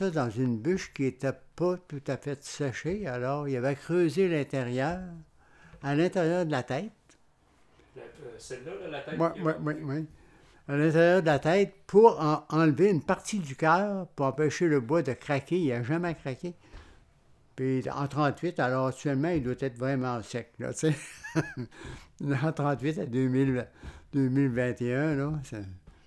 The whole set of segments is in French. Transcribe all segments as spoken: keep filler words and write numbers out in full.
ça dans une bûche qui n'était pas tout à fait séchée. Alors, il avait creusé l'intérieur, à l'intérieur de la tête. La- euh, Celle-là, là, la tête Oui, qu'il a oui, oui, retenue. oui. À l'intérieur de la tête pour en- enlever une partie du cœur pour empêcher le bois de craquer. Il n'a jamais craqué. Puis en trente-huit, alors actuellement, il doit être vraiment sec, là, tu sais. En trente-huit à deux mille, deux mille vingt et un, là, c'est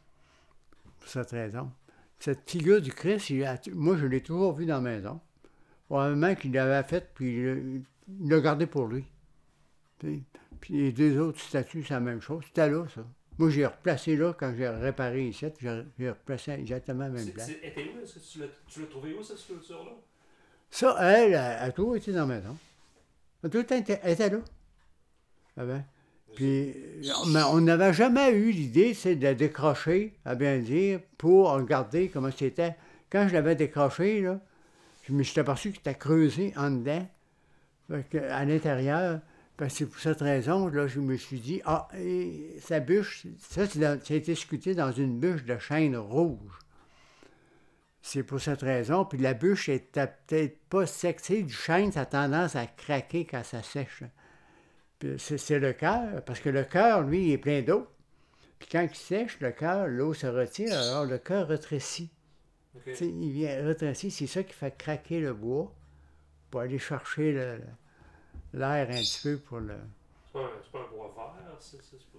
pour cette raison. Cette figure du Christ, il a- moi, je l'ai toujours vue dans la maison. Probablement qu'il l'avait faite, puis il il l'a gardé pour lui. Tu sais. Puis les deux autres statues, c'est la même chose. C'était là, ça. Moi, j'ai replacé là quand j'ai réparé ici. J'ai j'ai replacé exactement à la même C'est, place. c'est, elle était où? Est-ce que tu l'as, tu l'as trouvé où, cette sculpture-là? Ça, elle, elle a toujours été dans la maison. Elle a tout le temps été, elle était là. Ah ben. Je sais. Puis, mais on n'avait jamais eu l'idée, c'est de la décrocher, à bien dire, pour regarder comment c'était. Quand je l'avais décroché, là, je me suis aperçu qu'il était creusé en dedans, fait que, à l'intérieur. Parce que c'est pour cette raison, là, je me suis dit, ah, et sa bûche, ça, c'est dans- ça a été sculpté dans une bûche de chêne rouge. C'est pour cette raison. Puis la bûche était peut-être pas sec. Tu sais, du chêne, ça a tendance à craquer quand ça sèche. Puis c'est, c'est le cœur, parce que le cœur, lui, il est plein d'eau. Puis quand il sèche, le cœur, l'eau se retire, alors le cœur rétrécit. Ok. Tu sais, il vient rétrécir, c'est ça qui fait craquer le bois pour aller chercher le- l'air un petit peu pour le... C'est pas un, c'est pas un bois vert, c'est, c'est, c'est pas...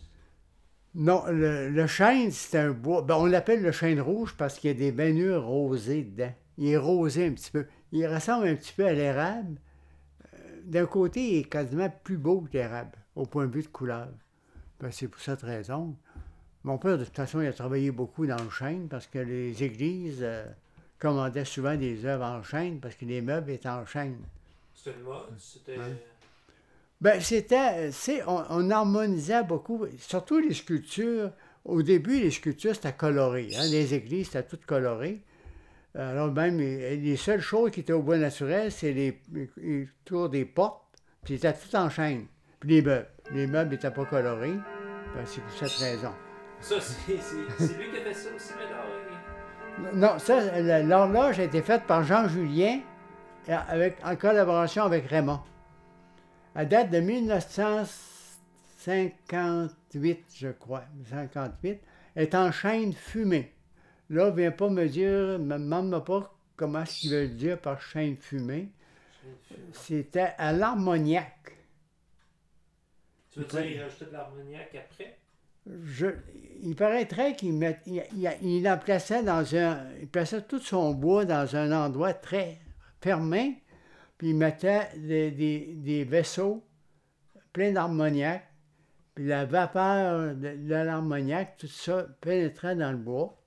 Non, le, le chêne, c'est un bois. Ben, on l'appelle le chêne rouge parce qu'il y a des baignures rosées dedans. Il est rosé un petit peu. Il ressemble un petit peu à l'érable. D'un côté, il est quasiment plus beau que l'érable, au point de vue de couleur. Ben, c'est pour cette raison. Mon père, de toute façon, il a travaillé beaucoup dans le chêne parce que les églises euh, commandaient souvent des œuvres en chêne parce que les meubles étaient en chêne. C'était une mode, c'était... Hein? Ben, c'était, c'est, on, on harmonisait beaucoup, surtout les sculptures. Au début, les sculptures, c'était coloré. Hein? Les églises, c'était tout coloré. Alors, même, les, les seules choses qui étaient au bois naturel, c'est les, les, les tours des portes, puis c'était tout en chêne. Puis les meubles. Les meubles n'étaient pas colorés. Ben, c'est pour cette raison. Ça, c'est, c'est, c'est lui qui a fait ça aussi, Médard. Non, ça, la- l'horloge a été faite par Jean Julien avec, en collaboration avec Raymond. Elle date de mille neuf cent cinquante-huit, je crois. cinquante-huit. Elle est en chêne fumé. Là, viens pas me dire, ne me demande pas comment ce qu'il veut dire par chêne fumé. C'était à l'Armagnac. Tu veux dire, il a rajouté de l'armagnac après? Je, il paraîtrait qu'il met, il, il, il en plaçait dans un, il plaçait tout son bois dans un endroit très fermé, puis il mettait des, des, des vaisseaux pleins d'ammoniac, puis la vapeur de, de l'ammoniac, tout ça pénétrait dans le bois,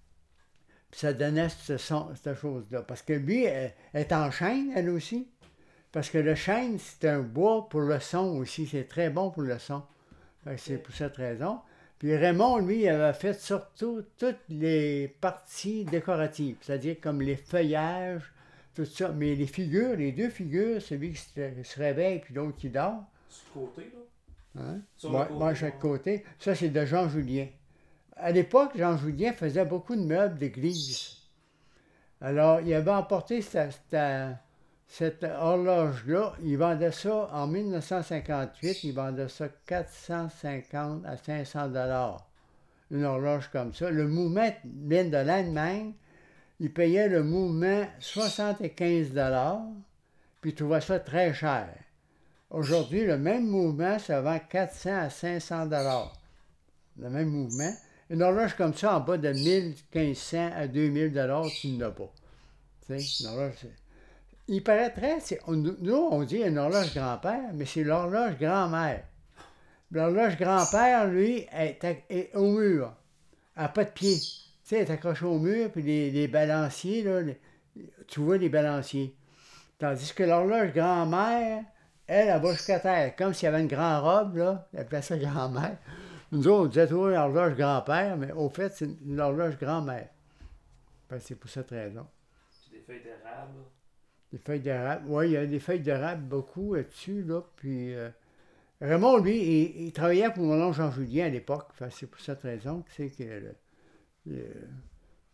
puis ça donnait ce son, cette chose-là. Parce que lui, elle, elle est en chêne, elle aussi, parce que le chêne, c'est un bois pour le son aussi, c'est très bon pour le son. Fait que c'est pour cette raison. Puis Raymond, lui, il avait fait surtout toutes les parties décoratives, c'est-à-dire comme les feuillages, tout ça. Mais les figures, les deux figures, celui qui se, se réveille puis l'autre qui dort, Sur le côté, là? hein? Sur Moi, le côté, moi, à chaque ouais. côté, ça c'est de Jean Julien. À l'époque, Jean Julien faisait beaucoup de meubles d'église. Alors, il avait emporté cette, cette, cette horloge-là, il vendait ça en mille neuf cent cinquante-huit, il vendait ça quatre cent cinquante à cinq cents dollars. Une horloge comme ça. Le mouvement vient de l'Allemagne, il payait le mouvement soixante-quinze dollars, puis il trouvait ça très cher. Aujourd'hui, le même mouvement, ça vend quatre cents à cinq cents dollars. Le même mouvement. Une horloge comme ça, en bas de mille cinq cents à deux mille dollars, tu n'en as pas. Tu sais, une horloge, c'est... Il paraîtrait, c'est, on, nous, on dit une horloge grand-père, mais c'est l'horloge grand-mère. L'horloge grand-père, lui, est, est au mur. Elle n'a pas de pied. Tu sais, elle est accrochée au mur, puis les, les balanciers, là, les- tu vois les balanciers. Tandis que l'horloge grand-mère, elle, elle va jusqu'à terre. Comme s'il y avait une grande robe, là, elle appelait ça grand-mère. Nous autres, on disait toujours une horloge grand-père, mais au fait, c'est une horloge grand-mère. Ben, c'est pour cette raison. Puis des feuilles d'érable. Des feuilles d'érable. Oui, il y a des feuilles d'érable beaucoup là-dessus, là. Puis euh, Raymond, lui, il, il travaillait pour mon oncle Jean-Julien à l'époque. Enfin, c'est pour cette raison que c'est que le, le-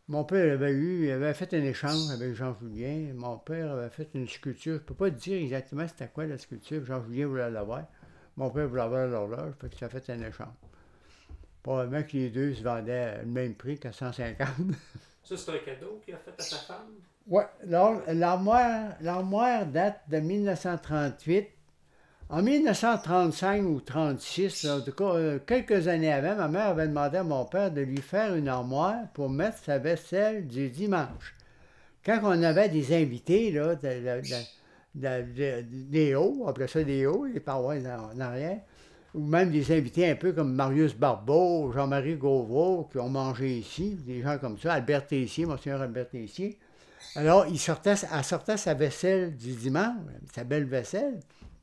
Mon père avait eu, il avait fait un échange avec Jean-Julien. Mon père avait fait une sculpture. Je ne peux pas te dire exactement c'était quoi la sculpture. Jean-Julien voulait l'avoir. Mon père voulait avoir l'horloge, fait qu'il a fait un échange. Probablement que les deux se vendaient le même prix qu'à cent cinquante. Ça, c'est un cadeau qu'il a fait à sa femme? Oui, l'armoire, l'armoire date de mille neuf cent trente-huit. En mille neuf cent trente-cinq ou trente-six, en tout cas, euh, quelques années avant, ma mère avait demandé à mon père de lui faire une armoire pour mettre sa vaisselle du dimanche. Quand on avait des invités, là, de, de, de, de, des hauts, on appelait ça des hauts, les parois en, en arrière, ou même des invités un peu comme Marius Barbeau, Jean-Marie Gauvreau, qui ont mangé ici, des gens comme ça, Albert Tessier, Monseigneur Albert Tessier. Alors, il sortait, elle sortait sa vaisselle du dimanche, sa belle vaisselle.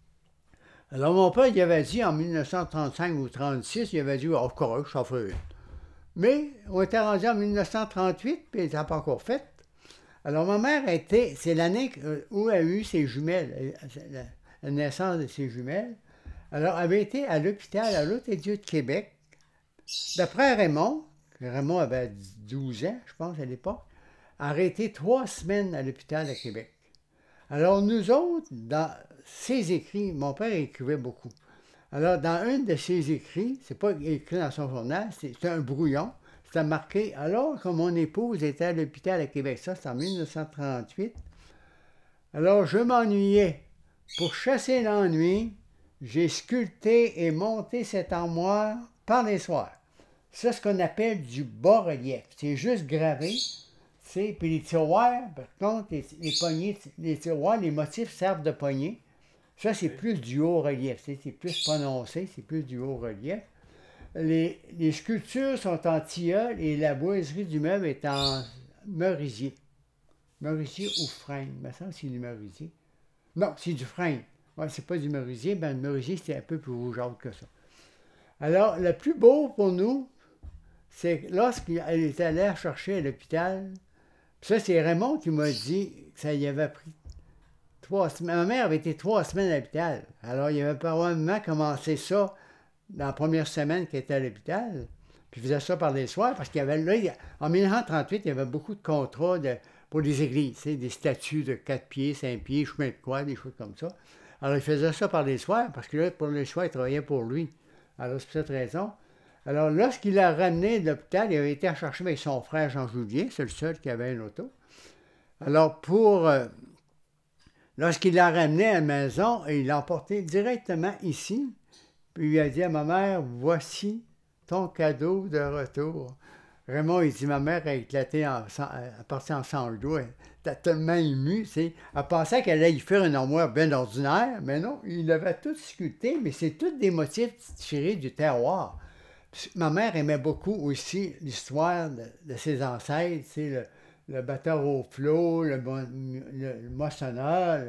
Alors, mon père, il avait dit en mille neuf cent trente-cinq ou trente-six, il avait dit, oh, correct, je ferai une. Mais on était rendu en mille neuf cent trente-huit, puis il n'était pas encore fait. Alors, ma mère était, c'est l'année où elle a eu ses jumelles, la naissance de ses jumelles. Alors, elle avait été à l'hôpital à l'Hôtel-Dieu de Québec. D'après Raymond, Raymond avait douze ans, je pense, à l'époque, a arrêté trois semaines à l'hôpital à Québec. Alors, nous autres, dans ses écrits, mon père écrivait beaucoup. Alors, dans un de ses écrits, c'est pas écrit dans son journal, c'est un brouillon, c'était marqué « Alors que mon épouse était à l'hôpital à Québec », ça, c'est en mille neuf cent trente-huit. Alors, je m'ennuyais. Pour chasser l'ennui, j'ai sculpté et monté cette armoire par les soirs. C'est ce qu'on appelle du bas-relief. C'est juste gravé. Puis les tiroirs, par contre, les, les poignées, les tiroirs, les motifs servent de poignées. Ça, c'est plus du haut-relief. C'est plus prononcé, c'est plus du haut-relief. Les, les sculptures sont en tilleul et la boiserie du meuble est en merisier. Merisier ou frêne. Il me semble que c'est du merisier. Non, c'est du frêne. Ouais, c'est pas du merisier. Ben, le merisier, c'est un peu plus rougeâtre que ça. Alors, le plus beau pour nous, c'est lorsqu'elle est allée à chercher à l'hôpital. Ça, c'est Raymond qui m'a dit que ça y avait pris trois semaines. Ma mère avait été trois semaines à l'hôpital. Alors, il avait probablement commencé ça dans la première semaine qu'elle était à l'hôpital. Puis il faisait ça par les soirs parce qu'il y avait là, en mille neuf cent trente-huit, il y avait beaucoup de contrats de, pour les églises, des statues de quatre pieds, cinq pieds, chemin de croix, des choses comme ça. Alors, il faisait ça par les soirs parce que là, pour les soirs, il travaillait pour lui. Alors, c'est pour cette raison. Alors, lorsqu'il l'a ramené de l'hôpital, il avait été à chercher avec son frère Jean-Julien, c'est le seul qui avait une auto. Alors, pour... Euh, lorsqu'il l'a ramené à la maison, il l'a emporté directement ici, puis il a dit à ma mère, « Voici ton cadeau de retour. » Raymond, il dit, ma mère a éclaté, en, elle est partie en sanglots, elle était tellement émue, tu sais. Elle pensait qu'elle allait y faire une armoire bien ordinaire, mais non, il avait tout sculpté, mais c'est tous des motifs tirés du terroir. Ma mère aimait beaucoup aussi l'histoire de, de ses ancêtres, tu sais, le, le batteur au flot, le, le, le moissonneur,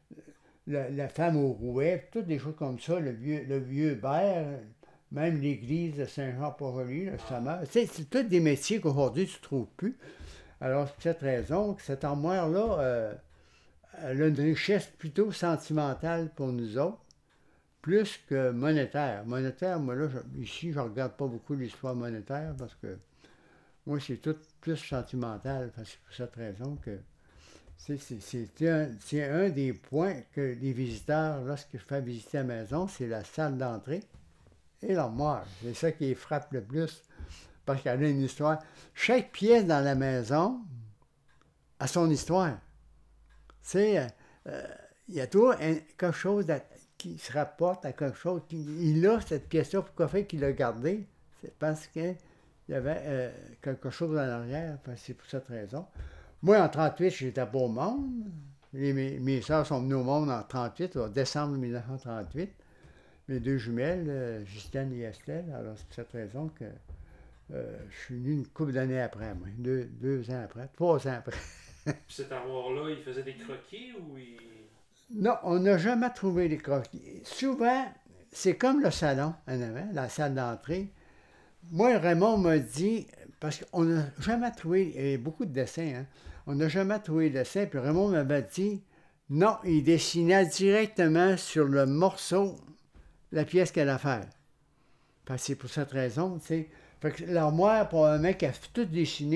le, la femme au rouet, toutes des choses comme ça, le vieux, le vieux Bert, même l'église de Saint-Jean-Port-Joli, le sommet. Tu sais, c'est tous des métiers qu'aujourd'hui tu ne trouves plus. Alors, c'est pour cette raison que cette armoire-là, euh, elle a une richesse plutôt sentimentale pour nous autres. Plus que monétaire. Monétaire, moi là, je, ici, je ne regarde pas beaucoup l'histoire monétaire parce que moi, c'est tout plus sentimental. C'est pour cette raison que c'est, c'est, c'est, un, c'est un des points que les visiteurs, lorsque je fais visiter la maison, c'est la salle d'entrée et l'armoire. C'est ça qui les frappe le plus parce qu'elle a une histoire. Chaque pièce dans la maison a son histoire. Tu sais, euh, il y a toujours un, quelque chose d'à, qui se rapporte à quelque chose. Il a cette pièce-là, pourquoi fait qu'il l'a gardée? C'est parce qu'il y avait euh, quelque chose en arrière, c'est pour cette raison. Moi, en trente-huit, j'étais pas au monde. Les, mes, mes soeurs sont venues au monde en trente-huit, en décembre mille neuf cent trente-huit. Mes deux jumelles, euh, Justine et Estelle. Alors, c'est pour cette raison que euh, je suis venu une couple d'années après, moi. Deux, deux ans après, trois ans après. Cette armoire-là, il faisait des croquis ou il... Non, on n'a jamais trouvé les croquis. Souvent, c'est comme le salon en avant, la salle d'entrée. Moi, Raymond m'a dit, parce qu'on n'a jamais trouvé, il y a beaucoup de dessins, hein, on n'a jamais trouvé de dessin, puis Raymond m'avait dit, non, il dessinait directement sur le morceau la pièce qu'elle a à faire. Parce que c'est pour cette raison, tu sais. Fait que l'armoire, probablement, qui a tout dessiné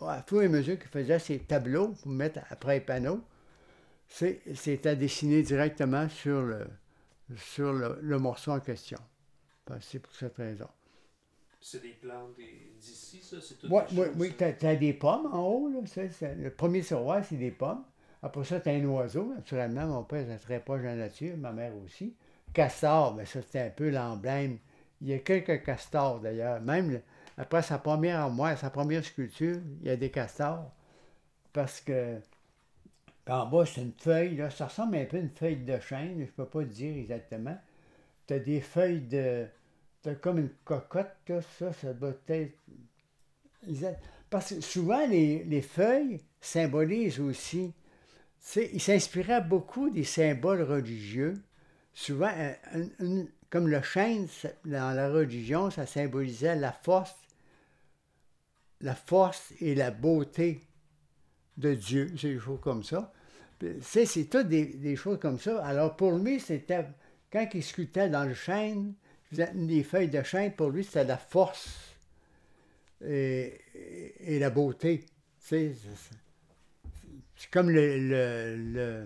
à fur et à mesure qu'il faisait ses tableaux pour mettre après les panneaux, c'est, c'était dessiné directement sur le, sur le, le morceau en question. C'est pour cette raison. C'est des plantes des- d'ici, ça? C'est tout Oui, des oui, choses, oui. ça? T'as, t'as des pommes en haut, là. Ça, c'est- le premier tiroir, c'est des pommes. Après ça, t'as un oiseau. Naturellement, mon père est très proche de la nature, ma mère aussi. Castor, mais ça, c'était un peu l'emblème. Il y a quelques castors, d'ailleurs. Même le- après sa première armoire, sa première sculpture, il y a des castors. Parce que, en bas, c'est une feuille, là. Ça ressemble un peu à une feuille de chêne, je ne peux pas te dire exactement. T'as des feuilles de... T'as comme une cocotte, là. Ça, ça doit être... Exact. Parce que souvent, les, les feuilles symbolisent aussi. Tu sais, il s'inspirait beaucoup des symboles religieux. Souvent, un- un- une- comme le chêne, ça- dans la religion, ça symbolisait la force, la force et la beauté de Dieu. C'est des choses comme ça. Puis, tu sais, c'est toutes des, des choses comme ça. Alors, pour lui, c'était. Quand il sculptait dans le chêne, il faisait des feuilles de chêne, pour lui, c'était la force et, et- et la beauté. Tu sais, c'est c'est comme le, le, le,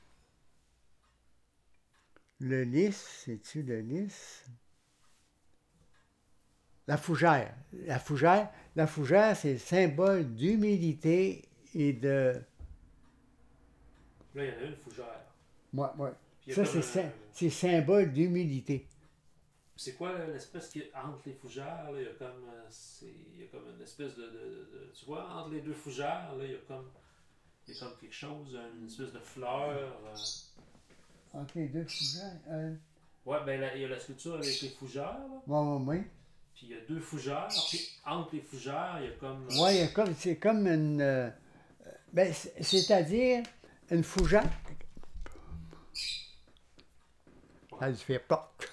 le lys, c'est-tu le lys? La fougère. La fougère, la fougère, c'est le symbole d'humilité et de... Là, il y en a une fougère. Ouais, ouais. Puis il y a Ça, comme c'est, un... c'est symbole d'humilité. C'est quoi là, l'espèce qui est entre les fougères? Là, il, y a comme, euh, c'est, il y a comme une espèce de, de, de- Tu vois, entre les deux fougères, là, il y a comme, il y a comme quelque chose, une espèce de fleur. euh. Entre les deux fougères? Euh... Ouais, ben là, il y a la sculpture avec les fougères, là. Ouais, ouais, ouais. Puis il y a deux fougères. Puis entre les fougères, il y a comme. euh, Ouais, il y a comme, c'est comme une... euh, ben, c'est- c'est-à-dire une fougère... Ça a dû faire ploc.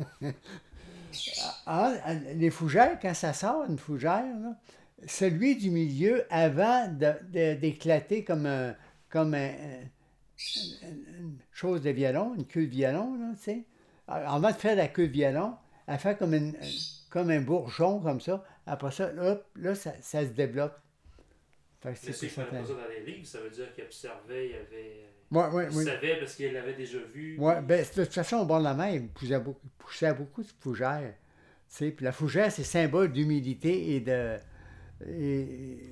Ah, les fougères, quand ça sort, une fougère, là, celui du milieu, avant de, de- d'éclater comme, un, comme un- un- une chose de violon, une queue de violon, là, tu sais, avant de faire la queue de violon, elle fait comme, une, comme un bourgeon, comme ça. Après ça, hop, là, ça, ça se développe. Fait que Mais c'est ceux pour qui ne ça. prenaient pas ça dans les livres, ça veut dire qu'ils observaient, il y avait. Oui, oui, Ils oui. savaient parce qu'ils l'avaient déjà vu. Ouais, puis- ben, de toute façon, au bord de la mer, il poussait beaucoup, il poussait beaucoup de fougères. Tu sais, puis la fougère, c'est symbole d'humilité et de. Et,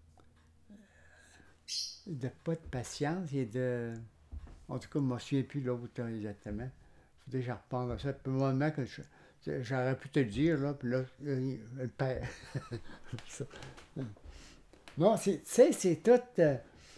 de pas de patience et de. En tout cas, je ne me souviens plus de l'autre exactement. Il faudrait que je repense à ça. Puis, au moment que je- j'aurais pu te le dire, là, puis là, le le père. Ça. Non, c'est- tu sais, c'est tout. euh,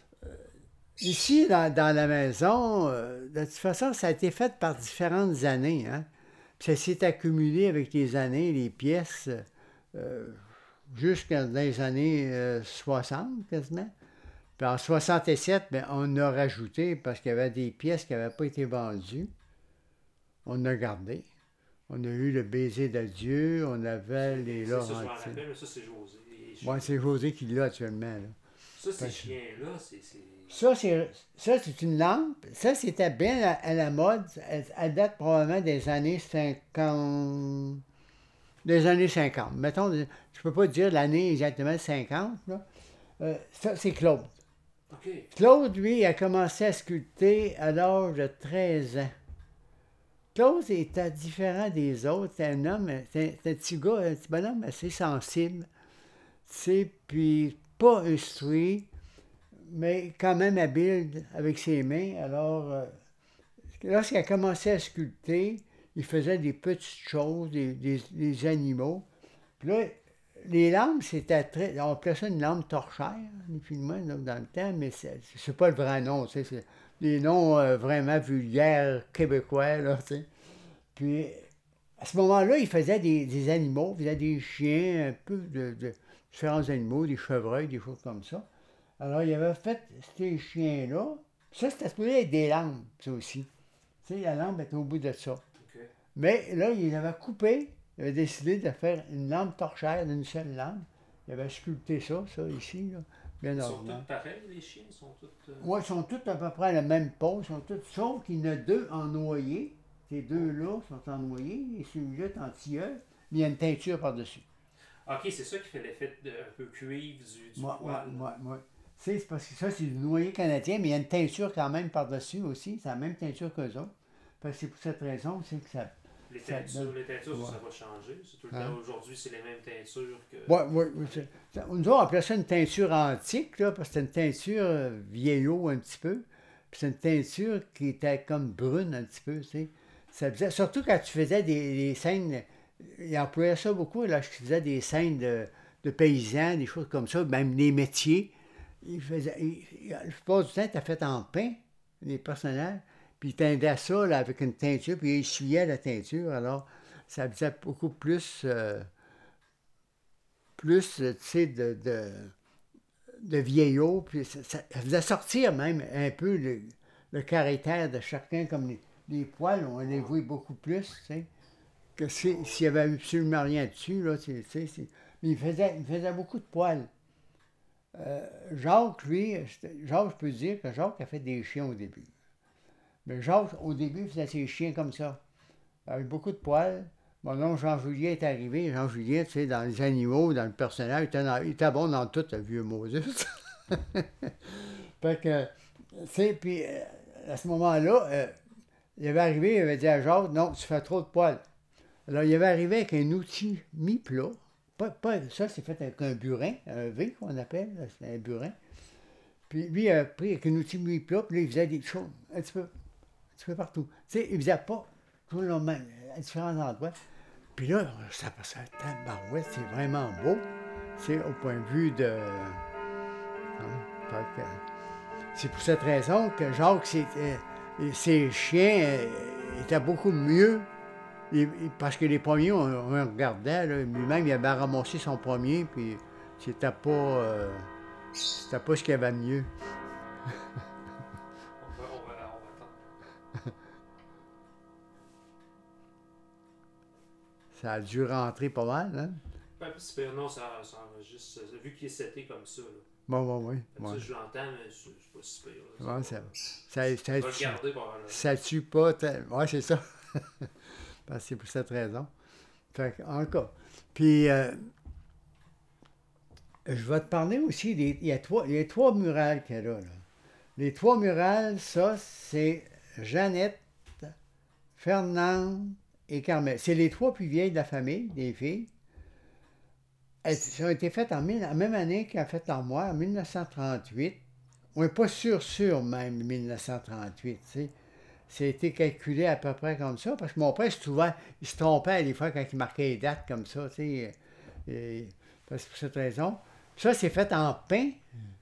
Ici, dans, dans la maison, euh, de toute façon, ça a été fait par différentes années. Hein? Puis ça s'est accumulé avec les années, les pièces, euh, jusqu'à dans les années euh, soixante quasiment. Puis en soixante-sept, ben, on a rajouté parce qu'il y avait des pièces qui n'avaient pas été vendues. On a gardé. On a eu le baiser d'adieu, on avait les C'est ça, je m'en Laurentides. rappelle, mais ça, c'est José. Les chiens. Bon, c'est José qui l'a actuellement. Là. Ça, ces Fait que- chiens-là, c'est. c'est- Ça, c'est, ça, c'est une lampe. Ça, c'était bien à, à la mode. Elle, elle date probablement des années cinquante. Des années cinquante. Mettons, je ne peux pas dire l'année exactement cinquante. Là. Euh, ça, c'est Claude. OK. Claude, lui, il a commencé à sculpter à l'âge de treize ans. Claude était différent des autres. C'est un homme, c'est un, un petit gars, un petit bonhomme assez sensible. Tu sais, puis pas instruit, mais quand même habile avec ses mains. Alors, euh, lorsqu'il a commencé à sculpter, il faisait des petites choses, des, des- des animaux. Puis là, les lampes, c'était très. On appelait ça une lampe torchère, ni plus ni moins, là, dans le temps, mais c'est, c'est pas le vrai nom, tu sais. C'est des noms euh, vraiment vulgaires québécois, là, tu sais. Puis, à ce moment-là, il faisait des, des animaux, il faisait des chiens, un peu de, de différents animaux, des chevreuils, des choses comme ça. Alors, il avait fait ces chiens-là. Ça, c'était supposé être des lampes, ça aussi. Tu sais, la lampe était au bout de ça. OK. Mais là, il avait coupé, il avait décidé de faire une lampe torchère d'une seule lampe. Il avait sculpté ça, ça, ici, là, bien Ils sont ordinaire. tous pareils, les chiens? Ils sont tous. euh, Oui, ils sont tous à peu près à la même pose, ils sont tous, sauf qu'il y en a deux en noyer. Ces deux-là sont en noyer, et celui-là est en tilleul, mais il y a une teinture par-dessus. Ok, c'est ça qui fait l'effet de un peu cuivre du, du Moi, moi, poil. moi, moi. C'est c'est parce que ça, c'est du noyer canadien, mais il y a une teinture quand même par-dessus aussi. C'est la même teinture qu'eux autres. Fait que c'est pour cette raison, c'est que ça, Les ça teintures, donne. les teintures, Ouais. ça, ça va changer. C'est tout le temps Hein? aujourd'hui, c'est les mêmes teintures que. Ouais, ouais, ouais, c'est- ça- nous autres, on appelait ça une teinture antique, là, parce que c'était une teinture euh, vieillot un petit peu. Puis c'est une teinture qui était comme brune un petit peu, tu sais. Ça faisait, surtout quand tu faisais des, des scènes, il employait ça beaucoup, là, je faisais des scènes de, de paysans, des choses comme ça, même les métiers. Il faisait, il, il- la plupart du temps, c'était fait en pain, les personnages. Puis il teindait ça là, avec une teinture, puis il essuyait la teinture. Alors, ça faisait beaucoup plus, euh, plus euh, tu sais, de, de, de vieillot. Puis ça, ça faisait sortir même un peu le, le caractère de chacun, comme les, les poils, on les voit beaucoup plus, tu sais, que si- s'il y avait absolument rien dessus, là, tu sais. c'est- Mais il faisait, il faisait beaucoup de poils. Euh, Jacques, lui, c'était- Jacques, je peux dire que Jacques a fait des chiens au début. Mais Jacques, au début, faisait ses chiens comme ça, avec beaucoup de poils. Mon oncle Jean-Julien est arrivé. Jean-Julien, tu sais, dans les animaux, dans le personnage, il était, dans- il était bon dans tout, le vieux Moses. Fait que, tu sais, puis euh, à ce moment-là, euh, il avait arrivé, il avait dit à Jacques, non, tu fais trop de poils. Alors, il avait arrivé avec un outil mi-plat. Pas, pas, ça, c'est fait avec un burin, un V qu'on appelle, là, c'est un burin. Puis lui, il a pris avec un outil mi-plat, puis là, il faisait des choses un petit peu, un petit peu partout. Tu sais, il faisait pas tout le même, à différents endroits. Puis là, ça passait à tabarouette, c'est vraiment beau. C'est au point de vue de. Hein, fait que, c'est pour cette raison que Jacques, c'était- ses chiens euh, étaient beaucoup mieux. Et- et- parce que les premiers, on, on regardait, là, lui-même, il avait ramassé son premier, puis c'était pas, euh, c'était pas ce qu'il y avait de mieux. On va, on va, on va attendre. Ça a dû rentrer pas mal, hein? Ben, puis c'est pas- non, ça, ça enregistre. Vu qu'il est seté comme ça, là. Bon, bon, oui. Fait que Ouais. ça, je l'entends, mais c'est c'est pas si pire. Là. Ça, Ouais, va- ça, ça, ça, je vais le tue, garder par là. ça tue pas. tel- Ouais, c'est ça. Parce que c'est pour cette raison. Fait que, en cas. Puis, euh, je vais te parler aussi des. Il y a trois, il y a trois murales qu'il y a là, là. Les trois murales, ça, c'est Jeannette, Fernande et Carmel. C'est les trois plus vieilles de la famille, des filles. Elles ont été faites en, mille- en même année qu'elles ont fait l'armoire, en mille neuf cent trente-huit. On n'est pas sûr, sûr même, mille neuf cent trente-huit, tu sais. Ça a été calculé à peu près comme ça, parce que mon père, souvent, il se trompait des fois quand il marquait les dates comme ça, tu sais. Et, parce que pour cette raison. Ça, c'est fait en pain,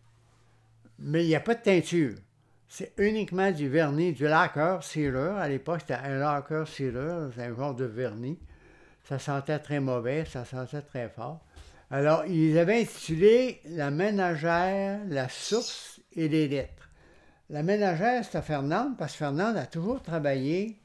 mais il n'y a pas de teinture. C'est uniquement du vernis, du lacquer cireur. À l'époque, c'était un lacquer cireur, c'est un genre de vernis. Ça sentait très mauvais, ça sentait très fort. Alors, ils avaient intitulé La ménagère, la source et les lettres. La ménagère, c'était Fernande, parce que Fernande a toujours travaillé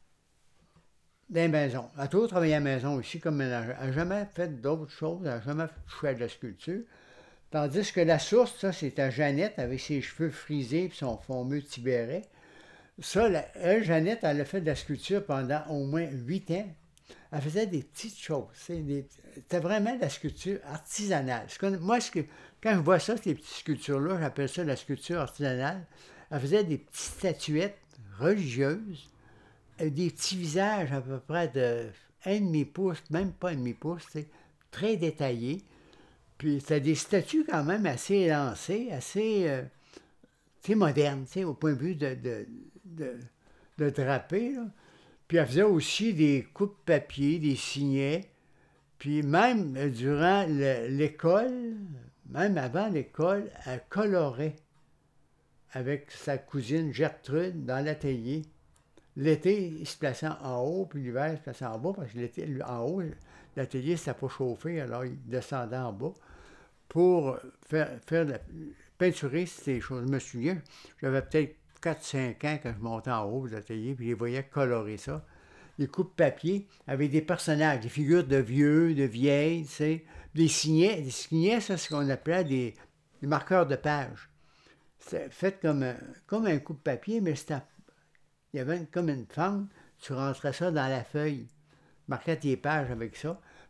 dans les maisons. Elle a toujours travaillé à la maison aussi comme ménagère. Elle n'a jamais fait d'autres choses, elle n'a jamais fait de la sculpture. Tandis que la source, ça, c'était Jeannette avec ses cheveux frisés et son fameux tibéret. Ça, la, elle, Jeannette, elle a fait de la sculpture pendant au moins huit ans. Elle faisait des petites choses. Des, c'était vraiment de la sculpture artisanale. Moi, ce que, quand je vois ça, ces petites sculptures-là, j'appelle ça la sculpture artisanale. Elle faisait des petites statuettes religieuses, avec des petits visages à peu près de un demi-pouce, même pas un demi-pouce, très détaillés. Puis c'était des statues quand même assez élancées, assez euh, modernes, au point de vue de, de, de, de drapé. Là. Puis elle faisait aussi des coupes papier, des signets. Puis même euh, durant le, l'école, même avant l'école, elle colorait avec sa cousine Gertrude dans l'atelier. L'été, il se plaçait en haut, puis l'hiver, il se plaçait en bas, parce que l'été, en haut, l'atelier ne s'était pas chauffé, alors il descendait en bas pour faire, faire la, peinturer ces choses. Je me souviens, j'avais peut-être quatre cinq ans quand je montais en haut de l'atelier, puis je les voyais colorer ça. Des coupes papier avec des personnages, des figures de vieux, de vieilles, tu sais. Des signets. Des signets, ça, c'est ce qu'on appelait des, des marqueurs de page. C'était fait comme un, comme un coupe papier, mais c'était, il y avait une, comme une fente, tu rentrais ça dans la feuille, marquais tes pages avec ça.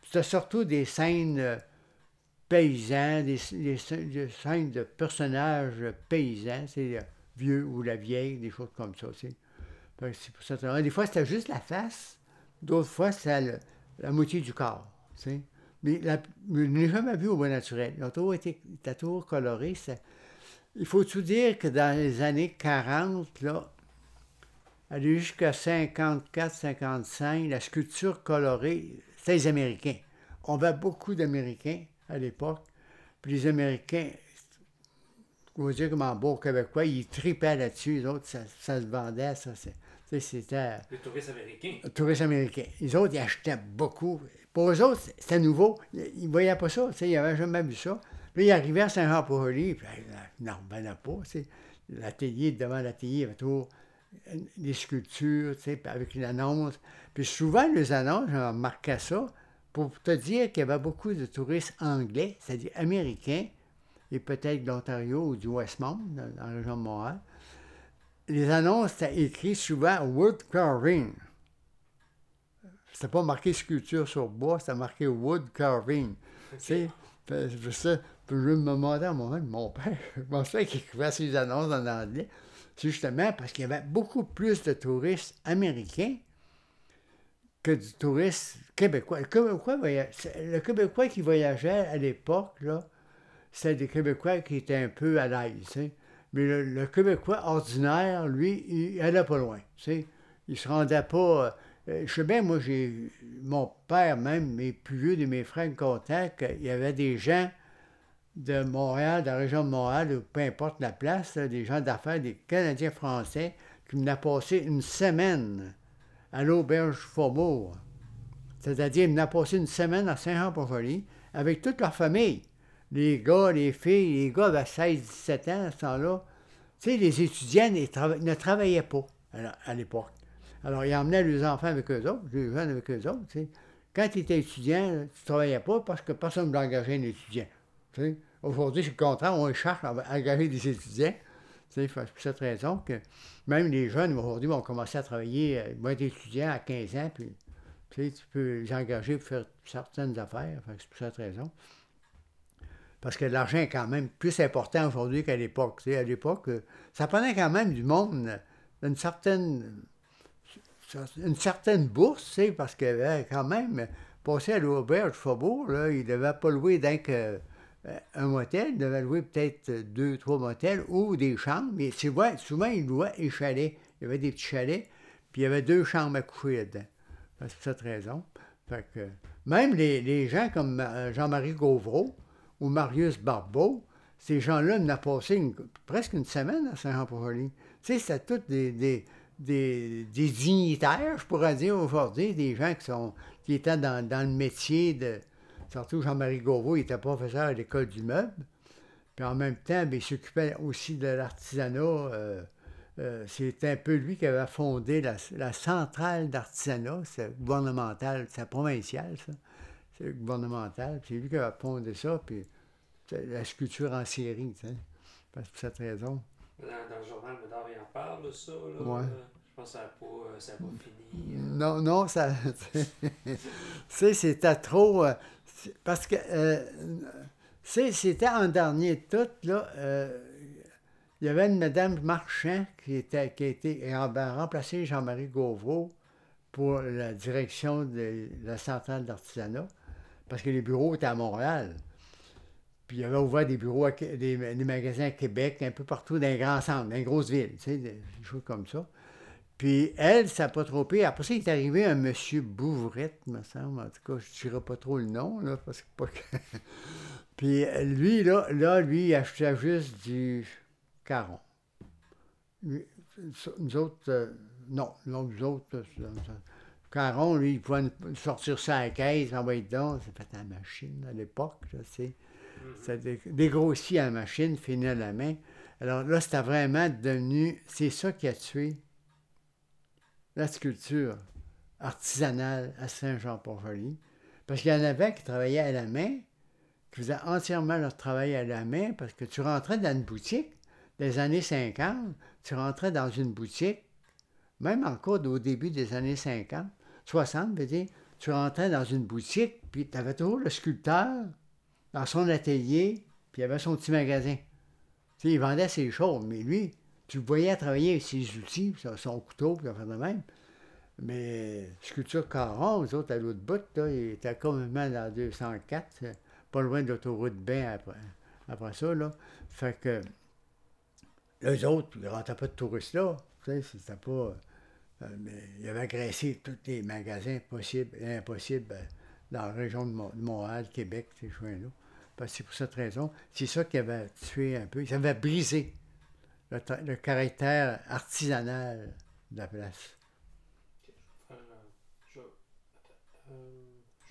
c'était surtout des scènes euh, paysans, des, des, des scènes de personnages paysans, c'est le vieux ou la vieille, des choses comme ça. C'est, c'est pour ça. Des fois, c'était juste la face, d'autres fois, c'était le, la moitié du corps. T'sais. Mais la, je n'ai jamais vu au bois naturel. Ils ont toujours été, été toujours colorés. C'est, il faut tout dire que dans les années quarante, là, aller jusqu'à cinquante-quatre cinquante-cinq, la sculpture colorée, c'était les Américains. On avait beaucoup d'Américains à l'époque. Puis les Américains, on va dire comme en beau québécois, ils tripaient là-dessus. Les autres, ça, ça se vendait. Ça, c'est, c'était... Les touristes américains. Les touristes américains. Les autres, ils achetaient beaucoup. Pour eux autres, c'était nouveau. Ils ne voyaient pas ça. Ils n'avaient jamais vu ça. Puis ils arrivaient à Saint-Jean-Port-Joli. Puis, non, ben non pas. T'sais. L'atelier, devant l'atelier, il y avait toujours des sculptures, avec une annonce. Puis souvent, les annonces, je remarquais ça, pour te dire qu'il y avait beaucoup de touristes anglais, c'est-à-dire américains, et peut-être de l'Ontario ou du Westmount, dans, dans la région de Montréal. Les annonces, c'était écrit souvent « wood carving ». C'était pas marqué « sculpture sur bois », c'était marqué « wood carving ». Tu sais, je sais, je me demandais à un moment, mon père, je pensais qu'il écrivait ces annonces en anglais. C'est justement parce qu'il y avait beaucoup plus de touristes américains que du touriste québécois. Le Québécois, le Québécois qui voyageait à l'époque, là, c'était des Québécois qui étaient un peu à l'aise. T'sais. Mais le, le Québécois ordinaire, lui, il n'allait pas loin. T'sais. Il ne se rendait pas... Euh, je sais bien, moi, j'ai mon père même, mes plus vieux de mes frères me contaient qu'il y avait des gens de Montréal, de la région de Montréal, ou peu importe la place, là, des gens d'affaires, des Canadiens français, qui venaient passer une semaine à l'auberge Faubourg. C'est-à-dire, ils venaient passer une semaine à Saint-Jean-Port-Joli avec toute leur famille. Les gars, les filles, les gars avaient seize dix-sept ans à ce temps-là. Tu sais, les étudiants trava- ne travaillaient pas à, à l'époque. Alors, ils emmenaient les enfants avec eux autres, les jeunes avec eux autres. Tu sais. Quand tu étais étudiant, tu ne travaillais pas parce que personne ne voulait engager un étudiant. Tu sais. Aujourd'hui, c'est le contraire, on cherche à engager des étudiants. C'est pour cette raison que même les jeunes, aujourd'hui, vont commencer à travailler, ils vont être étudiants à quinze ans, puis tu sais, tu peux les engager pour faire certaines affaires. C'est pour cette raison. Parce que l'argent est quand même plus important aujourd'hui qu'à l'époque. Tu sais, à l'époque, ça prenait quand même du monde d'une certaine, une certaine bourse, tu sais, parce que quand même, passer à l'auberge Faubourg, là, il ne devait pas louer d'un que un motel, il devait louer peut-être deux, trois motels ou des chambres. Mais souvent, souvent il louait des chalets. Il y avait des petits chalets, puis il y avait deux chambres à coucher là-dedans. C'est pour cette raison. Fait que, même les, les gens comme Jean-Marie Gauvreau ou Marius Barbeau, ces gens-là n'ont passé une, presque une semaine à Saint-Jean-Port-Joli. Tu sais, c'était tous des, des, des, des dignitaires, je pourrais dire aujourd'hui, des gens qui, sont, qui étaient dans, dans le métier de... Surtout Jean-Marie Gauvreau, il était professeur à l'École du meuble. Puis en même temps, bien, il s'occupait aussi de l'artisanat. Euh, euh, c'est un peu lui qui avait fondé la, la centrale d'artisanat. C'est gouvernemental, c'est provincial, ça. C'est gouvernemental. Puis c'est lui qui avait fondé ça. Puis la sculpture en série, tu sais. Pour cette raison. Dans, dans le journal Médard, il en parle de ça, là. Ouais. Je pense que ça n'a pas, ça a pas fini. Non, non, ça... Tu sais, c'était trop... Euh, parce que... Euh, c'était en dernier de tout, là... Euh, il y avait une madame Marchand qui, était, qui a été a remplacé Jean-Marie Gauvreau pour la direction de la centrale d'artisanat, parce que les bureaux étaient à Montréal. Puis il avait ouvert des bureaux, à, des, des magasins à Québec, un peu partout dans les grands centres, dans les grosses villes, tu sais, des choses comme ça. Puis elle, ça n'a pas trop pire. Après ça, il est arrivé un monsieur Bouvrette, me semble. En tout cas, je ne dirai pas trop le nom, là, parce que pas que... Puis lui, là, là, lui, il achetait juste du Caron. Nous autres, euh, non, non, nous autres, euh, Caron, lui, il pouvait sortir ça à la caisse, envoyer dedans. C'est fait à la machine à l'époque, tu sais. C'était dégrossi à la machine, fini à la main. Alors là, c'était vraiment devenu... C'est ça qui a tué la sculpture artisanale à Saint-Jean-Port-Joli. Parce qu'il y en avait qui travaillaient à la main, qui faisaient entièrement leur travail à la main, parce que tu rentrais dans une boutique des années cinquante, tu rentrais dans une boutique, même encore au début des années cinquante, soixante, veux dire, tu rentrais dans une boutique, puis tu avais toujours le sculpteur dans son atelier, puis il avait son petit magasin. Tu sais, il vendait ses choses, mais lui, tu le voyais travailler avec ses outils, puis son couteau, puis faire de même. Mais Sculpture Caron, eux autres, à l'autre bout, là, ils étaient complètement dans deux cent quatre, pas loin de l'autoroute Bain après, après ça, là. Fait que eux autres, ils ne rentraient pas de touristes là. Tu sais, c'était pas... Euh, mais il avait agressé tous les magasins possibles et impossibles euh, dans la région de, Mo- de Montréal, Québec, ces chemins-là. Parce que c'est pour cette raison. C'est ça qui avait tué un peu. Ça avait brisé le, tra- le caractère artisanal de la place. Ok, je vais faire, euh, je vais- attends, euh,